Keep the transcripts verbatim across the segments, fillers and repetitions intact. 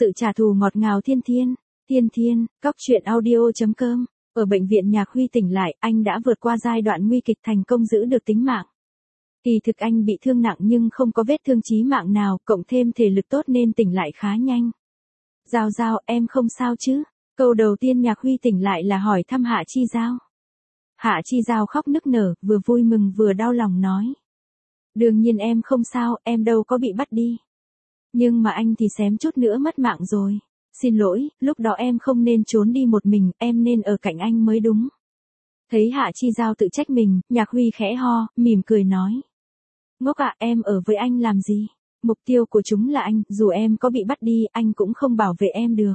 Sự trả thù ngọt ngào thiên thiên, thiên thiên, cóc truyện audio chấm com. Ở bệnh viện Nhạc Huy tỉnh lại, anh đã vượt qua giai đoạn nguy kịch thành công giữ được tính mạng. Kỳ thực anh bị thương nặng nhưng không có vết thương chí mạng nào, cộng thêm thể lực tốt nên tỉnh lại khá nhanh. Giao Giao, em không sao chứ? Câu đầu tiên Nhạc Huy tỉnh lại là hỏi thăm Hạ Chi Giao. Hạ Chi Giao khóc nức nở, vừa vui mừng vừa đau lòng nói. Đương nhiên em không sao, em đâu có bị bắt đi. Nhưng mà anh thì xém chút nữa mất mạng rồi. Xin lỗi, lúc đó em không nên trốn đi một mình, em nên ở cạnh anh mới đúng. Thấy Hạ Chi Giao tự trách mình, Nhạc Huy khẽ ho, mỉm cười nói. Ngốc ạ, em ở với anh làm gì? Mục tiêu của chúng là anh, dù em có bị bắt đi, anh cũng không bảo vệ em được.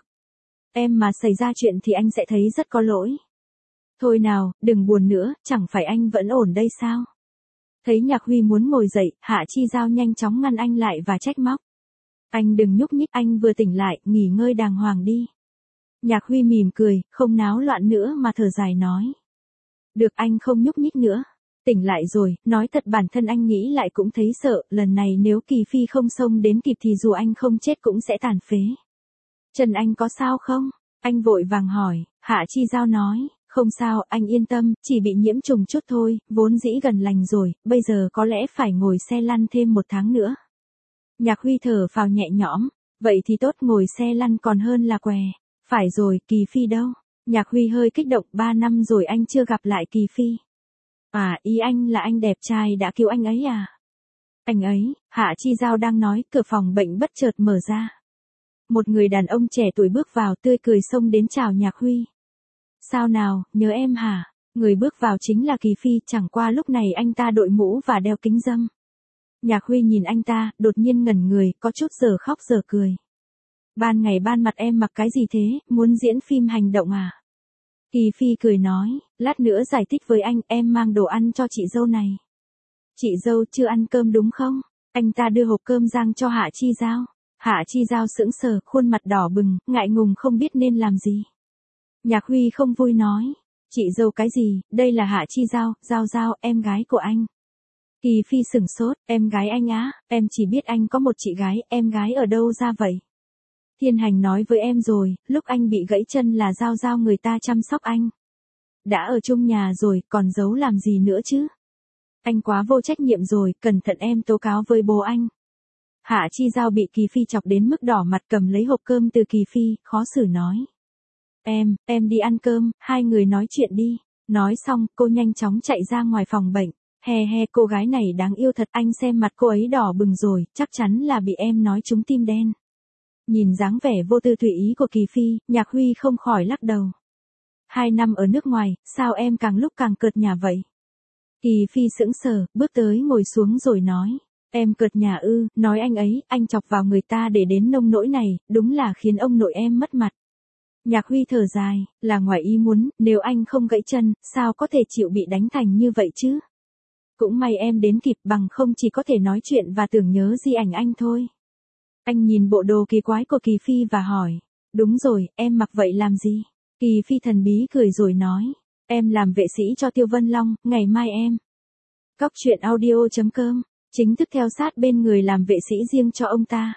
Em mà xảy ra chuyện thì anh sẽ thấy rất có lỗi. Thôi nào, đừng buồn nữa, chẳng phải anh vẫn ổn đây sao? Thấy Nhạc Huy muốn ngồi dậy, Hạ Chi Giao nhanh chóng ngăn anh lại và trách móc. Anh đừng nhúc nhích, anh vừa tỉnh lại, nghỉ ngơi đàng hoàng đi. Nhạc Huy mỉm cười, không náo loạn nữa mà thở dài nói. Được, anh không nhúc nhích nữa. Tỉnh lại rồi, nói thật bản thân anh nghĩ lại cũng thấy sợ, lần này nếu Kỳ Phi không xông đến kịp thì dù anh không chết cũng sẽ tàn phế. Chân anh có sao không? Anh vội vàng hỏi. Hạ Chi Giao nói, không sao, anh yên tâm, chỉ bị nhiễm trùng chút thôi, vốn dĩ gần lành rồi, bây giờ có lẽ phải ngồi xe lăn thêm một tháng nữa. Nhạc Huy thở phào nhẹ nhõm, vậy thì tốt, ngồi xe lăn còn hơn là què. Phải rồi, Kỳ Phi đâu? Nhạc Huy hơi kích động, ba năm rồi anh chưa gặp lại Kỳ Phi. À, ý anh là anh đẹp trai đã cứu anh ấy à? Anh ấy, Hạ Chi Giao đang nói, cửa phòng bệnh bất chợt mở ra. Một người đàn ông trẻ tuổi bước vào tươi cười xông đến chào Nhạc Huy. Sao nào, nhớ em hả? Người bước vào chính là Kỳ Phi, chẳng qua lúc này anh ta đội mũ và đeo kính râm. Nhạc Huy nhìn anh ta, đột nhiên ngẩn người, có chút giờ khóc giờ cười. Ban ngày ban mặt em mặc cái gì thế, muốn diễn phim hành động à? Kỳ Phi cười nói, lát nữa giải thích với anh, em mang đồ ăn cho chị dâu này. Chị dâu chưa ăn cơm đúng không? Anh ta đưa hộp cơm rang cho Hạ Chi Giao. Hạ Chi Giao sững sờ, khuôn mặt đỏ bừng, ngại ngùng không biết nên làm gì. Nhạc Huy không vui nói, chị dâu cái gì, đây là Hạ Chi Giao, Giao Giao, em gái của anh. Kỳ Phi sửng sốt, em gái anh á, em chỉ biết anh có một chị gái, em gái ở đâu ra vậy? Thiên Hành nói với em rồi, lúc anh bị gãy chân là Giao Giao người ta chăm sóc anh. Đã ở chung nhà rồi, còn giấu làm gì nữa chứ? Anh quá vô trách nhiệm rồi, cẩn thận em tố cáo với bố anh. Hạ Chi Giao bị Kỳ Phi chọc đến mức đỏ mặt, cầm lấy hộp cơm từ Kỳ Phi, khó xử nói. Em, em đi ăn cơm, hai người nói chuyện đi. Nói xong, cô nhanh chóng chạy ra ngoài phòng bệnh. He he, cô gái này đáng yêu thật, anh xem mặt cô ấy đỏ bừng rồi, chắc chắn là bị em nói trúng tim đen. Nhìn dáng vẻ vô tư tùy ý của Kỳ Phi, Nhạc Huy không khỏi lắc đầu. Hai năm ở nước ngoài, sao em càng lúc càng cợt nhả vậy? Kỳ Phi sững sờ, bước tới ngồi xuống rồi nói. Em cợt nhả ư, nói anh ấy, anh chọc vào người ta để đến nông nỗi này, đúng là khiến ông nội em mất mặt. Nhạc Huy thở dài, là ngoài ý muốn, nếu anh không gãy chân, sao có thể chịu bị đánh thành như vậy chứ? Cũng may em đến kịp, bằng không chỉ có thể nói chuyện và tưởng nhớ di ảnh anh thôi. Anh nhìn bộ đồ kỳ quái của Kỳ Phi và hỏi, đúng rồi, em mặc vậy làm gì? Kỳ Phi thần bí cười rồi nói, em làm vệ sĩ cho Tiêu Vân Long, ngày mai em. Cóc truyện audio chấm com, chính thức theo sát bên người làm vệ sĩ riêng cho ông ta.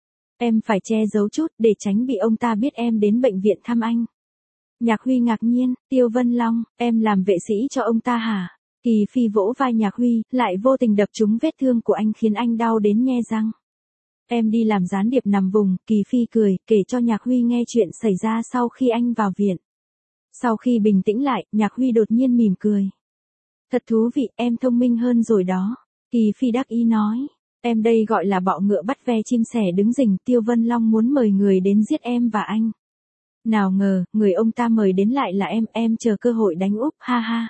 Em phải che giấu chút để tránh bị ông ta biết em đến bệnh viện thăm anh. Nhạc Huy ngạc nhiên, Tiêu Vân Long, em làm vệ sĩ cho ông ta hả? Kỳ Phi vỗ vai Nhạc Huy, lại vô tình đập trúng vết thương của anh khiến anh đau đến nhe răng. Em đi làm gián điệp nằm vùng, Kỳ Phi cười, kể cho Nhạc Huy nghe chuyện xảy ra sau khi anh vào viện. Sau khi bình tĩnh lại, Nhạc Huy đột nhiên mỉm cười. Thật thú vị, em thông minh hơn rồi đó. Kỳ Phi đắc ý nói, em đây gọi là bọ ngựa bắt ve chim sẻ đứng rình, Tiêu Vân Long muốn mời người đến giết em và anh. Nào ngờ, người ông ta mời đến lại là em, em chờ cơ hội đánh úp, ha ha.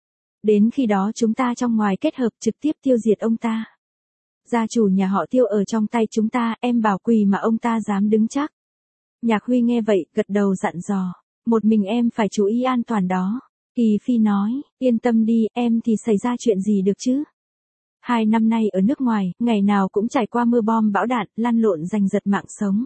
Đến khi đó chúng ta trong ngoài kết hợp trực tiếp tiêu diệt ông ta. Gia chủ nhà họ Tiêu ở trong tay chúng ta, em bảo quỳ mà ông ta dám đứng chắc. Nhạc Huy nghe vậy, gật đầu dặn dò, một mình em phải chú ý an toàn đó. Kỳ Phi nói, yên tâm đi, em thì xảy ra chuyện gì được chứ? Hai năm nay ở nước ngoài, ngày nào cũng trải qua mưa bom bão đạn, lăn lộn giành giật mạng sống.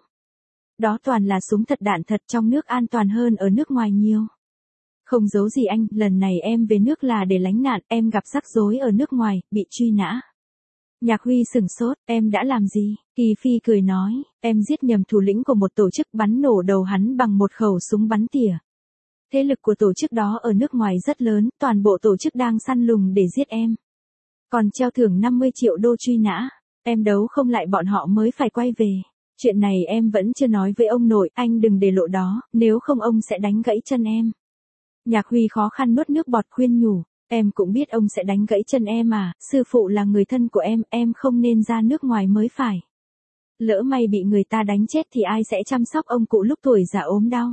Đó toàn là súng thật đạn thật, trong nước an toàn hơn ở nước ngoài nhiều. Không giấu gì anh, lần này em về nước là để lánh nạn, em gặp rắc rối ở nước ngoài, bị truy nã. Nhạc Huy sửng sốt, em đã làm gì? Kỳ Phi cười nói, em giết nhầm thủ lĩnh của một tổ chức, bắn nổ đầu hắn bằng một khẩu súng bắn tỉa. Thế lực của tổ chức đó ở nước ngoài rất lớn, toàn bộ tổ chức đang săn lùng để giết em. Còn treo thưởng năm mươi triệu đô truy nã, em đấu không lại bọn họ mới phải quay về. Chuyện này em vẫn chưa nói với ông nội, anh đừng để lộ đó, nếu không ông sẽ đánh gãy chân em. Nhạc Huy khó khăn nuốt nước bọt khuyên nhủ, em cũng biết ông sẽ đánh gãy chân em à, sư phụ là người thân của em, em không nên ra nước ngoài mới phải. Lỡ may bị người ta đánh chết thì ai sẽ chăm sóc ông cụ lúc tuổi già ốm đau.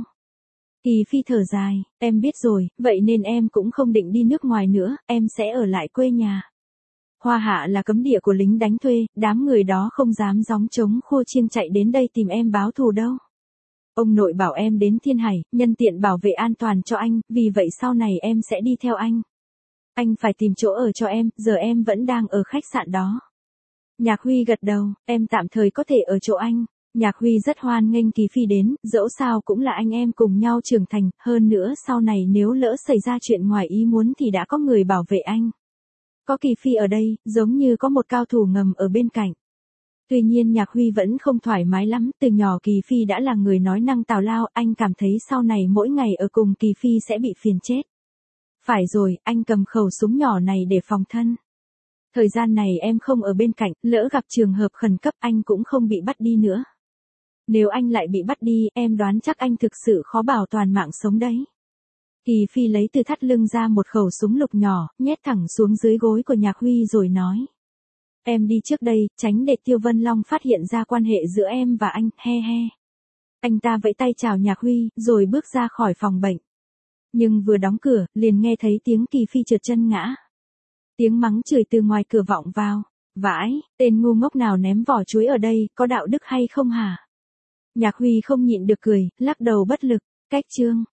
Kỳ Phi thở dài, em biết rồi, vậy nên em cũng không định đi nước ngoài nữa, em sẽ ở lại quê nhà. Hoa Hạ là cấm địa của lính đánh thuê, đám người đó không dám gióng trống khua chiêng chạy đến đây tìm em báo thù đâu. Ông nội bảo em đến Thiên Hải, nhân tiện bảo vệ an toàn cho anh, vì vậy sau này em sẽ đi theo anh. Anh phải tìm chỗ ở cho em, giờ em vẫn đang ở khách sạn đó. Nhạc Huy gật đầu, em tạm thời có thể ở chỗ anh. Nhạc Huy rất hoan nghênh Kỳ Phi đến, dẫu sao cũng là anh em cùng nhau trưởng thành, hơn nữa sau này nếu lỡ xảy ra chuyện ngoài ý muốn thì đã có người bảo vệ anh. Có Kỳ Phi ở đây, giống như có một cao thủ ngầm ở bên cạnh. Tuy nhiên Nhạc Huy vẫn không thoải mái lắm, từ nhỏ Kỳ Phi đã là người nói năng tào lao, anh cảm thấy sau này mỗi ngày ở cùng Kỳ Phi sẽ bị phiền chết. Phải rồi, anh cầm khẩu súng nhỏ này để phòng thân. Thời gian này em không ở bên cạnh, lỡ gặp trường hợp khẩn cấp anh cũng không bị bắt đi nữa. Nếu anh lại bị bắt đi, em đoán chắc anh thực sự khó bảo toàn mạng sống đấy. Kỳ Phi lấy từ thắt lưng ra một khẩu súng lục nhỏ, nhét thẳng xuống dưới gối của Nhạc Huy rồi nói. Em đi trước đây, tránh để Tiêu Vân Long phát hiện ra quan hệ giữa em và anh, he he. Anh ta vẫy tay chào Nhạc Huy, rồi bước ra khỏi phòng bệnh. Nhưng vừa đóng cửa, liền nghe thấy tiếng Kỳ Phi trượt chân ngã. Tiếng mắng chửi từ ngoài cửa vọng vào. Vãi, tên ngu ngốc nào ném vỏ chuối ở đây, có đạo đức hay không hả? Nhạc Huy không nhịn được cười, lắc đầu bất lực. Cách chương.